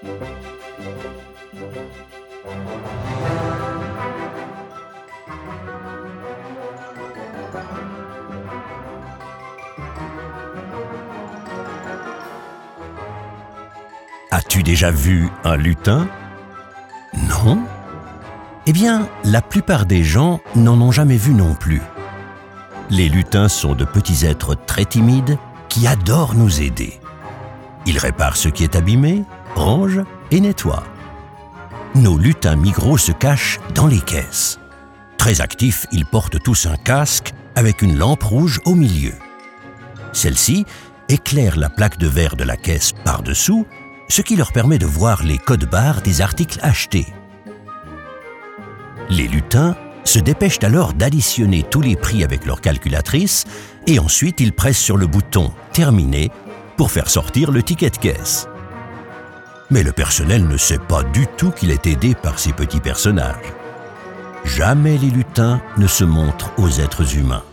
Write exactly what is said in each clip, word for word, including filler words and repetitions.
As-tu déjà vu un lutin ? Non ? Eh bien, la plupart des gens n'en ont jamais vu non plus. Les lutins sont de petits êtres très timides qui adorent nous aider. Ils réparent ce qui est abîmé, rangent et nettoient. Nos lutins migraux se cachent dans les caisses. Très actifs, ils portent tous un casque avec une lampe rouge au milieu. Celle-ci éclaire la plaque de verre de la caisse par-dessous, ce qui leur permet de voir les codes-barres des articles achetés. Les lutins se dépêchent alors d'additionner tous les prix avec leur calculatrice et ensuite ils pressent sur le bouton « Terminé » pour faire sortir le ticket de caisse. Mais le personnel ne sait pas du tout qu'il est aidé par ces petits personnages. Jamais les lutins ne se montrent aux êtres humains.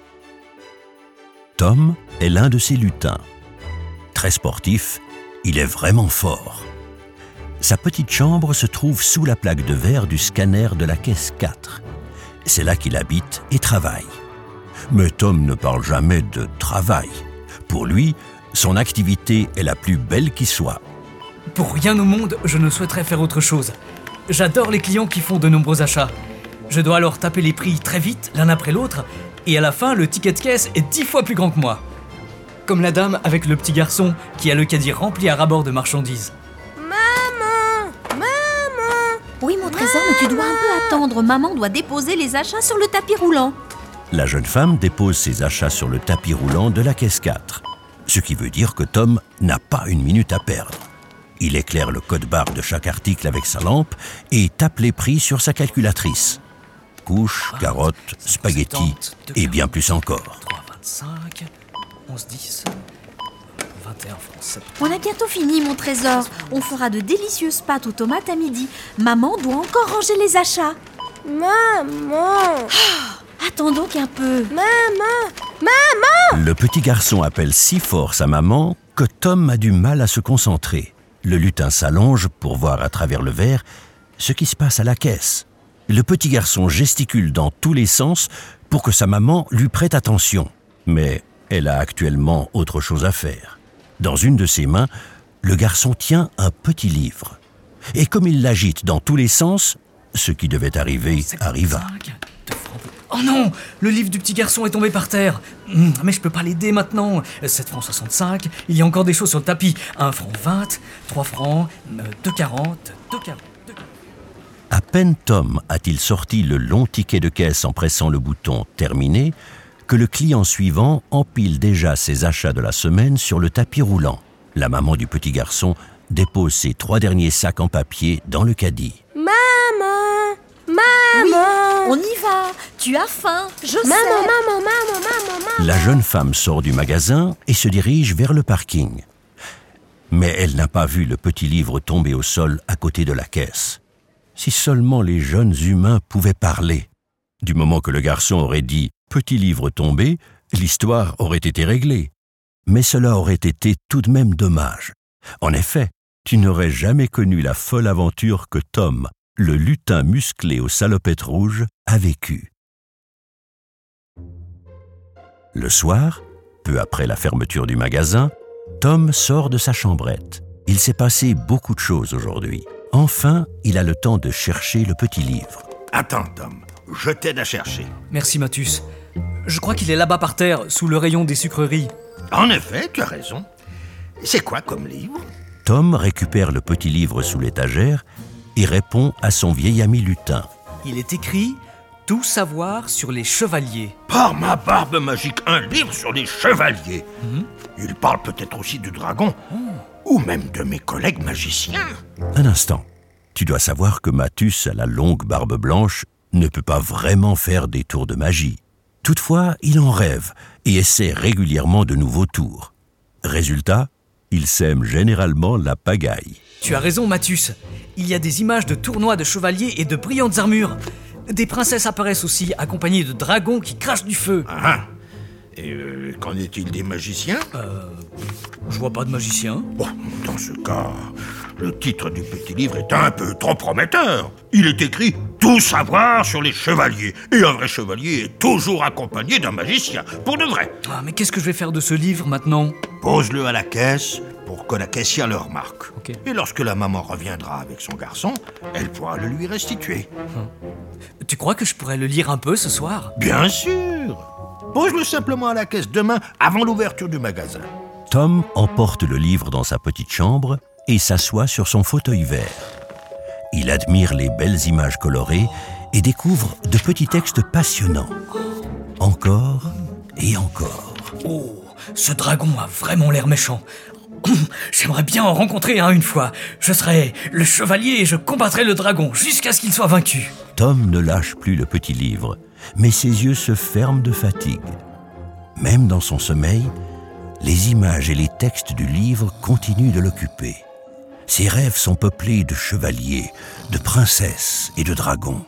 Tom est l'un de ces lutins. Très sportif, il est vraiment fort. Sa petite chambre se trouve sous la plaque de verre du scanner de la caisse quatre. C'est là qu'il habite et travaille. Mais Tom ne parle jamais de travail. Pour lui, son activité est la plus belle qui soit. Pour rien au monde, je ne souhaiterais faire autre chose. J'adore les clients qui font de nombreux achats. Je dois alors taper les prix très vite, l'un après l'autre, et à la fin, le ticket de caisse est dix fois plus grand que moi. Comme la dame avec le petit garçon qui a le caddie rempli à ras-bord de marchandises. Maman! Maman! Oui, mon trésor, mais tu dois un peu attendre. Maman doit déposer les achats sur le tapis roulant. La jeune femme dépose ses achats sur le tapis roulant de la caisse quatre, ce qui veut dire que Tom n'a pas une minute à perdre. Il éclaire le code-barre de chaque article avec sa lampe et tape les prix sur sa calculatrice. Couches, carottes, spaghettis et bien plus encore. trois vingt-cinq, onze dix, vingt et un francs sept. On a bientôt fini, mon trésor. On fera de délicieuses pâtes aux tomates à midi. Maman doit encore ranger les achats. Maman! Attends donc un peu. Maman! Maman! Le petit garçon appelle si fort sa maman que Tom a du mal à se concentrer. Le lutin s'allonge pour voir à travers le verre ce qui se passe à la caisse. Le petit garçon gesticule dans tous les sens pour que sa maman lui prête attention. Mais elle a actuellement autre chose à faire. Dans une de ses mains, le garçon tient un petit livre. Et comme il l'agite dans tous les sens, ce qui devait arriver arriva. Oh non! Le livre du petit garçon est tombé par terre. Hum, mais je peux pas l'aider maintenant. sept francs soixante-cinq, il y a encore des choses sur le tapis. un franc vingt, trois francs, deux quarante, deux quarante. À peine Tom a-t-il sorti le long ticket de caisse en pressant le bouton « Terminé » que le client suivant empile déjà ses achats de la semaine sur le tapis roulant. La maman du petit garçon dépose ses trois derniers sacs en papier dans le caddie. Maman! Maman! Oui, on y va. Tu as faim, je Maman, sais. maman, maman, maman, maman! La jeune femme sort du magasin et se dirige vers le parking. Mais elle n'a pas vu le petit livre tomber au sol à côté de la caisse. Si seulement les jeunes humains pouvaient parler. Du moment que le garçon aurait dit « petit livre tombé », l'histoire aurait été réglée. Mais cela aurait été tout de même dommage. En effet, tu n'aurais jamais connu la folle aventure que Tom, le lutin musclé aux salopettes rouges, a vécue. Le soir, peu après la fermeture du magasin, Tom sort de sa chambrette. Il s'est passé beaucoup de choses aujourd'hui. Enfin, il a le temps de chercher le petit livre. Attends, Tom, je t'aide à chercher. Merci, Mathus. Je crois qu'il est là-bas par terre, sous le rayon des sucreries. En effet, tu as raison. C'est quoi comme livre? Tom récupère le petit livre sous l'étagère et répond à son vieil ami lutin. Il est écrit « Tout savoir sur les chevaliers ». Par ma barbe magique, un livre sur les chevaliers. Mm-hmm. Il parle peut-être aussi du dragon, oh. ou même de mes collègues magiciens. Un instant. Tu dois savoir que Mathus, à la longue barbe blanche, ne peut pas vraiment faire des tours de magie. Toutefois, il en rêve et essaie régulièrement de nouveaux tours. Résultat, il sème généralement la pagaille. Tu as raison, Mathus. Il y a des images de tournois de chevaliers et de brillantes armures. Des princesses apparaissent aussi, accompagnées de dragons qui crachent du feu. Ah, et euh, qu'en est-il des magiciens? Euh... Je vois pas de magicien. Bon, dans ce cas, le titre du petit livre est un peu trop prometteur. Il est écrit « Tout savoir sur les chevaliers ». Et un vrai chevalier est toujours accompagné d'un magicien, pour de vrai. Ah, mais qu'est-ce que je vais faire de ce livre maintenant? Pose-le à la caisse pour que la caissière le remarque. Okay. Et lorsque la maman reviendra avec son garçon, elle pourra le lui restituer. Hum. Tu crois que je pourrais le lire un peu ce soir? Bien sûr. Pose-le simplement à la caisse demain, avant l'ouverture du magasin. Tom emporte le livre dans sa petite chambre et s'assoit sur son fauteuil vert. Il admire les belles images colorées et découvre de petits textes passionnants. Encore et encore. Oh, ce dragon a vraiment l'air méchant. J'aimerais bien en rencontrer un une fois. Je serai le chevalier et je combattrai le dragon jusqu'à ce qu'il soit vaincu. Tom ne lâche plus le petit livre, mais ses yeux se ferment de fatigue. Même dans son sommeil, les images et les textes du livre continuent de l'occuper. Ses rêves sont peuplés de chevaliers, de princesses et de dragons.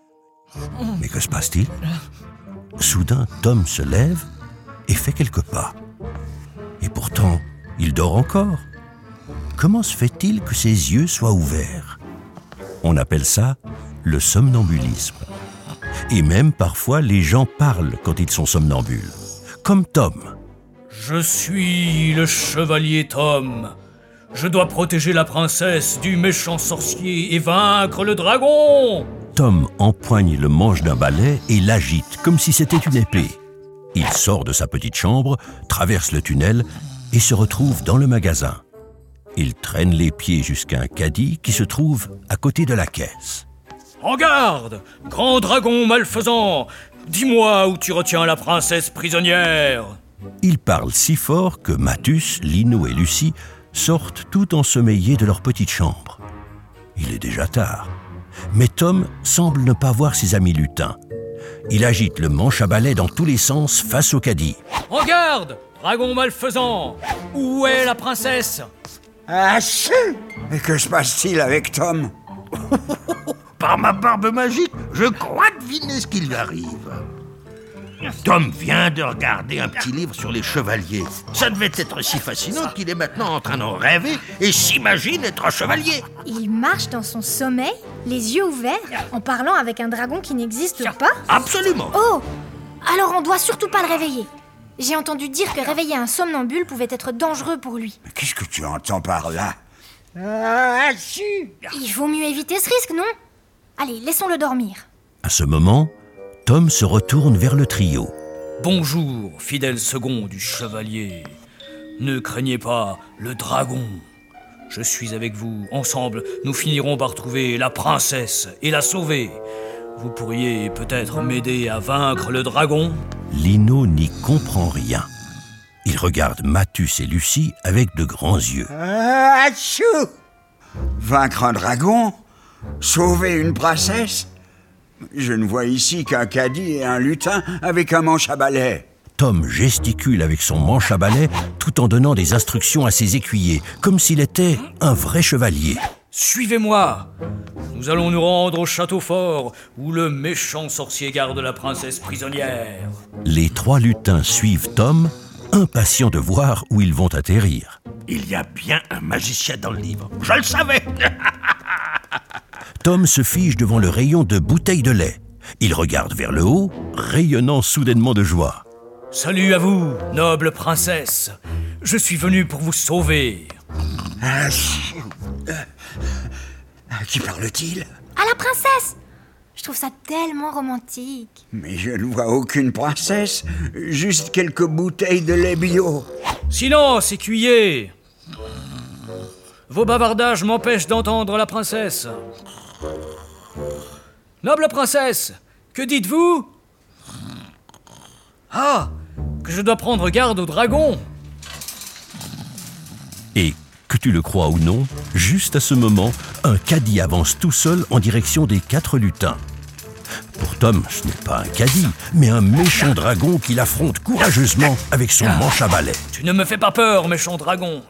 Mais que se passe-t-il? Soudain, Tom se lève et fait quelques pas. Et pourtant, il dort encore. Comment se fait-il que ses yeux soient ouverts? On appelle ça le somnambulisme. Et même parfois, les gens parlent quand ils sont somnambules. Comme Tom. Je suis le chevalier Tom. Je dois protéger la princesse du méchant sorcier et vaincre le dragon. Tom empoigne le manche d'un balai et l'agite comme si c'était une épée. Il sort de sa petite chambre, traverse le tunnel et se retrouve dans le magasin. Il traîne les pieds jusqu'à un caddie qui se trouve à côté de la caisse. En garde, grand dragon malfaisant, dis-moi où tu retiens la princesse prisonnière. Il parle si fort que Mathus, Lino et Lucie sortent tout ensommeillés de leur petite chambre. Il est déjà tard, mais Tom semble ne pas voir ses amis lutins. Il agite le manche à balai dans tous les sens face au caddie. En garde, dragon malfaisant, où est la princesse? Ah, si! Mais que se passe-t-il avec Tom? Par ma barbe magique, je crois deviner ce qui lui arrive. Tom vient de regarder un petit livre sur les chevaliers. Ça devait être si fascinant qu'il est maintenant en train d'en rêver et s'imagine être un chevalier. Il marche dans son sommeil, les yeux ouverts, en parlant avec un dragon qui n'existe pas? Absolument. Oh! Alors on doit surtout pas le réveiller. J'ai entendu dire que réveiller un somnambule pouvait être dangereux pour lui. Mais qu'est-ce que tu entends par là? Ah, si! Il vaut mieux éviter ce risque, non? Allez, laissons-le dormir. À ce moment, Tom se retourne vers le trio. Bonjour, fidèle second du chevalier. Ne craignez pas le dragon. Je suis avec vous. Ensemble, nous finirons par trouver la princesse et la sauver. Vous pourriez peut-être m'aider à vaincre le dragon? Lino n'y comprend rien. Il regarde Mathus et Lucie avec de grands yeux. Ah, chou! Vaincre un dragon? Sauver une princesse? Je ne vois ici qu'un caddie et un lutin avec un manche à balai. Tom gesticule avec son manche à balai tout en donnant des instructions à ses écuyers, comme s'il était un vrai chevalier. Suivez-moi. Nous allons nous rendre au château fort où le méchant sorcier garde la princesse prisonnière. Les trois lutins suivent Tom, impatients de voir où ils vont atterrir. Il y a bien un magicien dans le livre. Je le savais. Tom se fige devant le rayon de bouteilles de lait. Il regarde vers le haut, rayonnant soudainement de joie. Salut à vous, noble princesse. Je suis venu pour vous sauver. Ah, euh, à qui parle-t-il? À la princesse! Je trouve ça tellement romantique. Mais je ne vois aucune princesse, juste quelques bouteilles de lait bio. Silence, écuyer! Vos bavardages m'empêchent d'entendre la princesse. Noble princesse, que dites-vous? Ah, que je dois prendre garde au dragon. Et, que tu le crois ou non, juste à ce moment, un caddie avance tout seul en direction des quatre lutins. Pour Tom, ce n'est pas un caddie, mais un méchant dragon qu'il affronte courageusement avec son manche à balai. Tu ne me fais pas peur, méchant dragon.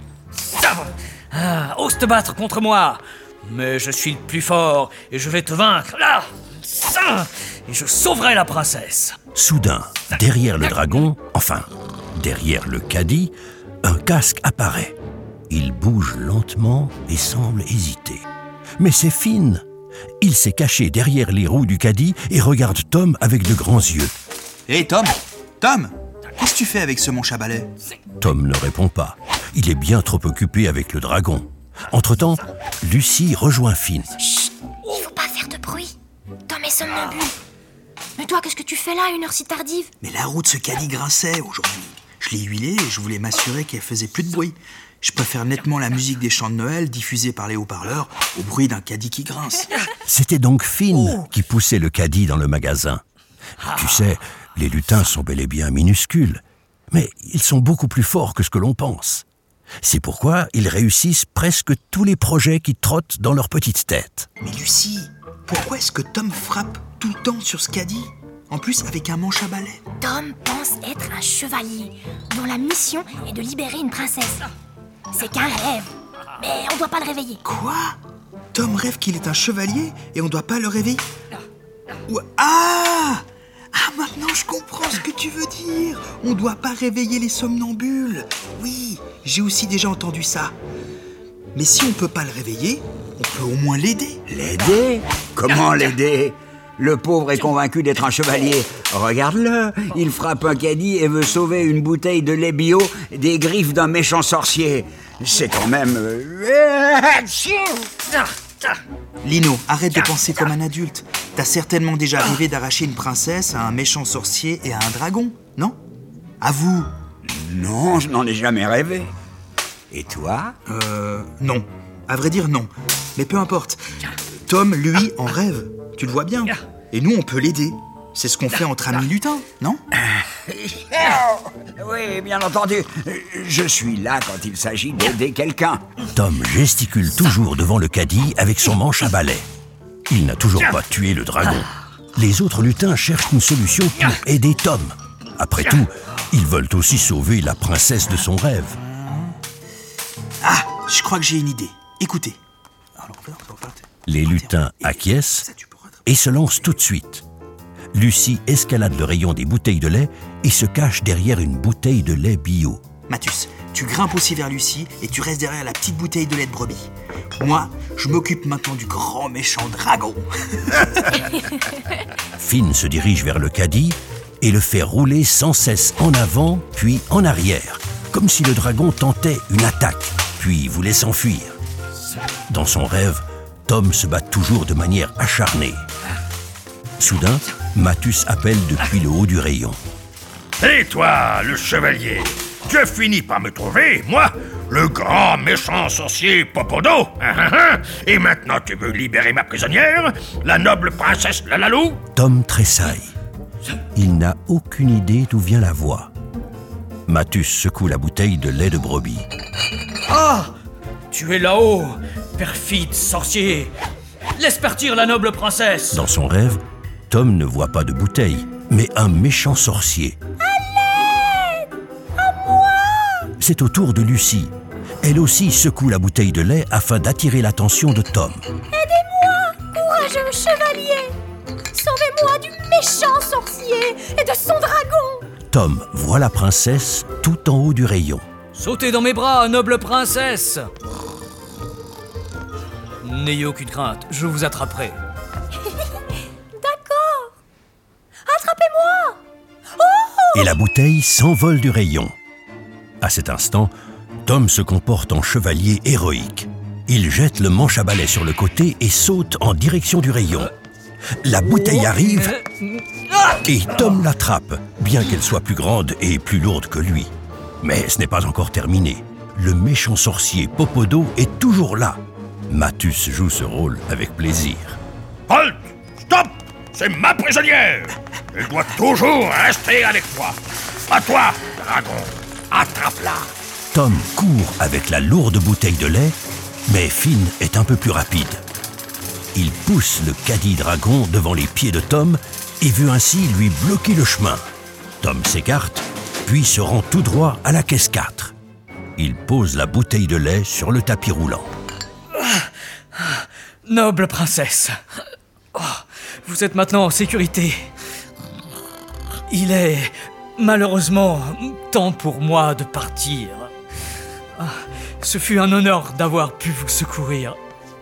Ah, ose te battre contre moi. Mais je suis le plus fort et je vais te vaincre. Là, ça, et je sauverai la princesse. Soudain, derrière le dragon, enfin, derrière le caddie, un casque apparaît. Il bouge lentement et semble hésiter. Mais c'est Finn. Il s'est caché derrière les roues du caddie et regarde Tom avec de grands yeux. Hé, hey, Tom Tom Qu'est-ce que tu fais avec ce manche à balai? Tom ne répond pas. Il est bien trop occupé avec le dragon. Entre-temps, Lucie rejoint Finn. Chut, il faut pas faire de bruit. Tom est somnambule. Mais toi, qu'est-ce que tu fais là à une heure si tardive? Mais la roue de ce caddie grinçait aujourd'hui. Je l'ai huilée et je voulais m'assurer qu'elle faisait plus de bruit. Je préfère nettement la musique des chants de Noël diffusée par les haut-parleurs au bruit d'un caddie qui grince. C'était donc Finn qui poussait le caddie dans le magasin. Tu sais, les lutins sont bel et bien minuscules, mais ils sont beaucoup plus forts que ce que l'on pense. C'est pourquoi ils réussissent presque tous les projets qui trottent dans leur petite tête. Mais Lucie, pourquoi est-ce que Tom frappe tout le temps sur ce caddie? En plus, avec un manche à balai. Tom pense être un chevalier, dont la mission est de libérer une princesse. C'est qu'un rêve, mais on doit pas le réveiller. Quoi? Tom rêve qu'il est un chevalier et on doit pas le réveiller? Ou... Ah! Ah, maintenant je comprends ce que tu veux dire. On doit pas réveiller les somnambules. Oui, j'ai aussi déjà entendu ça. Mais si on peut pas le réveiller, on peut au moins l'aider. L'aider? Comment l'aider? Le pauvre est convaincu d'être un chevalier. Regarde-le, il frappe un caddie et veut sauver une bouteille de lait bio des griffes d'un méchant sorcier. C'est quand même... Lino, arrête de penser comme un adulte. T'as certainement déjà rêvé d'arracher une princesse à un méchant sorcier et à un dragon, non? Avoue. Non, je n'en ai jamais rêvé. Et toi? Euh... Non. À vrai dire, non. Mais peu importe. Tom, lui, en rêve. Tu le vois bien. Et nous, on peut l'aider. C'est ce qu'on fait entre amis lutins, non? Oui, bien entendu. Je suis là quand il s'agit d'aider quelqu'un. Tom gesticule toujours devant le caddie avec son manche à balai. Il n'a toujours pas tué le dragon. Les autres lutins cherchent une solution pour aider Tom. Après tout, ils veulent aussi sauver la princesse de son rêve. Ah, je crois que j'ai une idée. Écoutez. Les lutins acquiescent et se lancent tout de suite. Lucie escalade le rayon des bouteilles de lait et se cache derrière une bouteille de lait bio. Mathus, tu grimpes aussi vers Lucie et tu restes derrière la petite bouteille de lait de brebis. Moi, je m'occupe maintenant du grand méchant dragon. Finn se dirige vers le caddie et le fait rouler sans cesse en avant puis en arrière, comme si le dragon tentait une attaque, puis voulait s'enfuir. Dans son rêve, Tom se bat toujours de manière acharnée. Soudain, Mathus appelle depuis le haut du rayon. Et toi, le chevalier, tu as fini par me trouver, moi, le grand méchant sorcier Popodo. Et maintenant tu veux libérer ma prisonnière, la noble princesse Lalalou? Tom tressaille. Il n'a aucune idée d'où vient la voix. Mathus secoue la bouteille de lait de brebis. Ah! Tu es là-haut, perfide sorcier! Laisse partir la noble princesse! Dans son rêve, Tom ne voit pas de bouteille, mais un méchant sorcier. À l'aide! À moi! C'est au tour de Lucie. Elle aussi secoue la bouteille de lait afin d'attirer l'attention de Tom. Aidez-moi, courageux chevalier! Sauvez-moi du méchant sorcier et de son dragon! Tom voit la princesse tout en haut du rayon. Sautez dans mes bras, noble princesse! N'ayez aucune crainte, je vous attraperai. D'accord! Attrapez-moi! Oh! Et la bouteille s'envole du rayon. À cet instant, Tom se comporte en chevalier héroïque. Il jette le manche à balai sur le côté et saute en direction du rayon. La bouteille arrive et Tom l'attrape, bien qu'elle soit plus grande et plus lourde que lui. Mais ce n'est pas encore terminé. Le méchant sorcier Popodo est toujours là. Mathus joue ce rôle avec plaisir. Halt! Stop! C'est ma prisonnière! Elle doit toujours rester avec moi. À toi, dragon! Attrape-la! Tom court avec la lourde bouteille de lait, mais Finn est un peu plus rapide. Il pousse le caddie dragon devant les pieds de Tom et veut ainsi lui bloquer le chemin. Tom s'écarte, puis se rend tout droit à la caisse quatre. Il pose la bouteille de lait sur le tapis roulant. Noble princesse, oh, vous êtes maintenant en sécurité. Il est malheureusement temps pour moi de partir. Ce fut un honneur d'avoir pu vous secourir.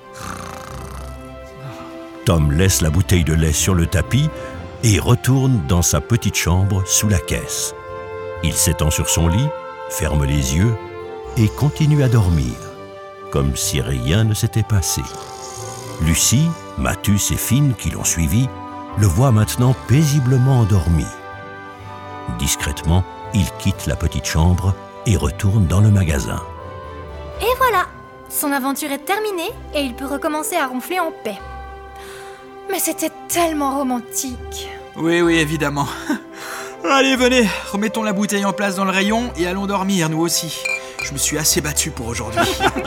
Tom laisse la bouteille de lait sur le tapis et retourne dans sa petite chambre sous la caisse. Il s'étend sur son lit, ferme les yeux et continue à dormir, comme si rien ne s'était passé. Lucie, Mathus et Finn, qui l'ont suivi, le voient maintenant paisiblement endormi. Discrètement, il quitte la petite chambre et retourne dans le magasin. Et voilà, son aventure est terminée et il peut recommencer à ronfler en paix. Mais c'était tellement romantique. Oui, oui, évidemment. Allez, venez, remettons la bouteille en place dans le rayon et allons dormir, nous aussi. Je me suis assez battu pour aujourd'hui.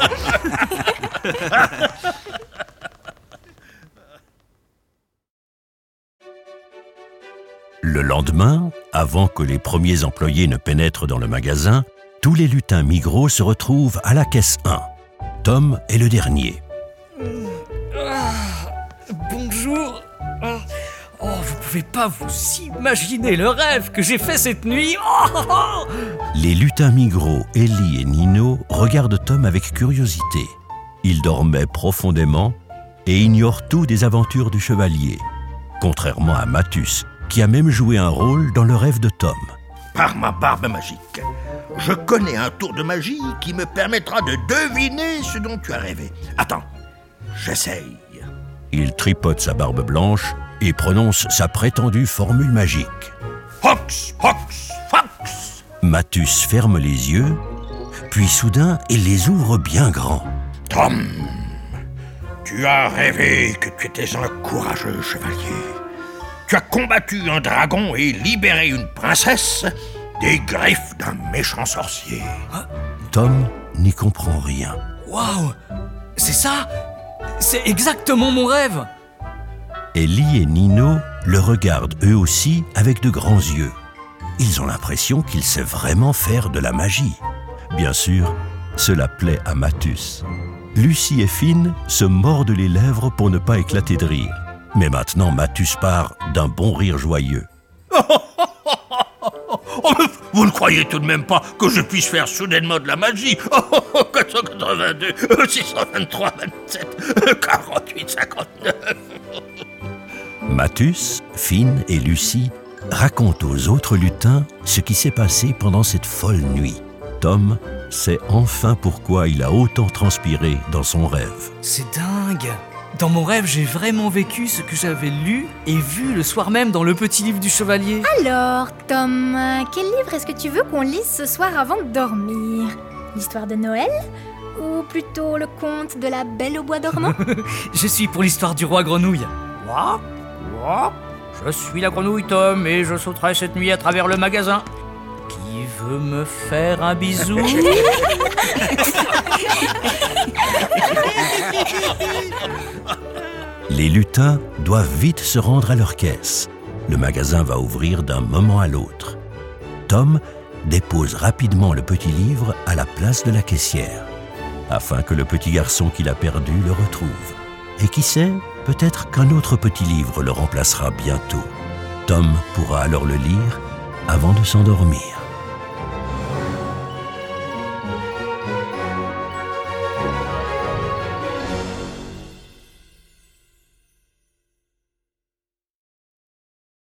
Le lendemain, avant que les premiers employés ne pénètrent dans le magasin, tous les lutins Migros se retrouvent à la caisse un. Tom est le dernier. Ah, bonjour. Ah, oh, vous pouvez pas vous imaginer le rêve que j'ai fait cette nuit. Oh, oh, oh. Les lutins Migros, Ellie et Nino regardent Tom avec curiosité. Il dormait profondément et ignore tout des aventures du chevalier, contrairement à Mathus, qui a même joué un rôle dans le rêve de Tom. Par ma barbe magique, je connais un tour de magie qui me permettra de deviner ce dont tu as rêvé. Attends, j'essaye. Il tripote sa barbe blanche et prononce sa prétendue formule magique. Fox, fox, fox. Mathus ferme les yeux, puis soudain, il les ouvre bien grands. Tom, tu as rêvé que tu étais un courageux chevalier. Tu as combattu un dragon et libéré une princesse des griffes d'un méchant sorcier. Tom n'y comprend rien. Waouh, c'est ça? C'est exactement mon rêve. Ellie et Nino le regardent eux aussi avec de grands yeux. Ils ont l'impression qu'il sait vraiment faire de la magie. Bien sûr, cela plaît à Mathus. Lucie et Finn se mordent les lèvres pour ne pas éclater de rire. Mais maintenant, Mathus part d'un bon rire joyeux. Oh, vous ne croyez tout de même pas que je puisse faire soudainement de la magie? Oh, quatre cent quatre-vingt-deux, six cent vingt-trois, vingt-sept, quarante-huit, cinquante-neuf. Mathus, Finn et Lucie racontent aux autres lutins ce qui s'est passé pendant cette folle nuit. Tom sait enfin pourquoi il a autant transpiré dans son rêve. C'est dingue. Dans mon rêve, j'ai vraiment vécu ce que j'avais lu et vu le soir même dans le petit livre du chevalier. Alors, Tom, euh, quel livre est-ce que tu veux qu'on lise ce soir avant de dormir? L'histoire de Noël? Ou plutôt le conte de la Belle au bois dormant? Je suis pour l'histoire du roi grenouille. Moi? Moi? Je suis la grenouille Tom et je sauterai cette nuit à travers le magasin. Qui veut me faire un bisou? Les lutins doivent vite se rendre à leur caisse. Le magasin va ouvrir d'un moment à l'autre. Tom dépose rapidement le petit livre à la place de la caissière, afin que le petit garçon qu'il a perdu le retrouve. Et qui sait, peut-être qu'un autre petit livre le remplacera bientôt. Tom pourra alors le lire avant de s'endormir.